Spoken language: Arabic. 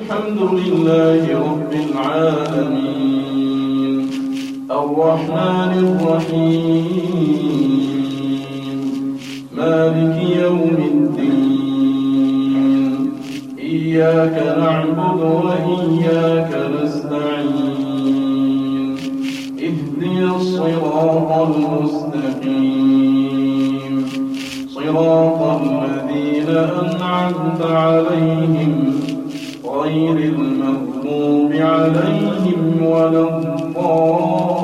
الحمد لله رب العالمين الرحمن الرحيم مالك يوم الدين إياك نعبد وإياك نستعين اهدنا الصراط المستقيم صراط الذين أنعمت عليهم غير المغضوب عليهم ولا الضالين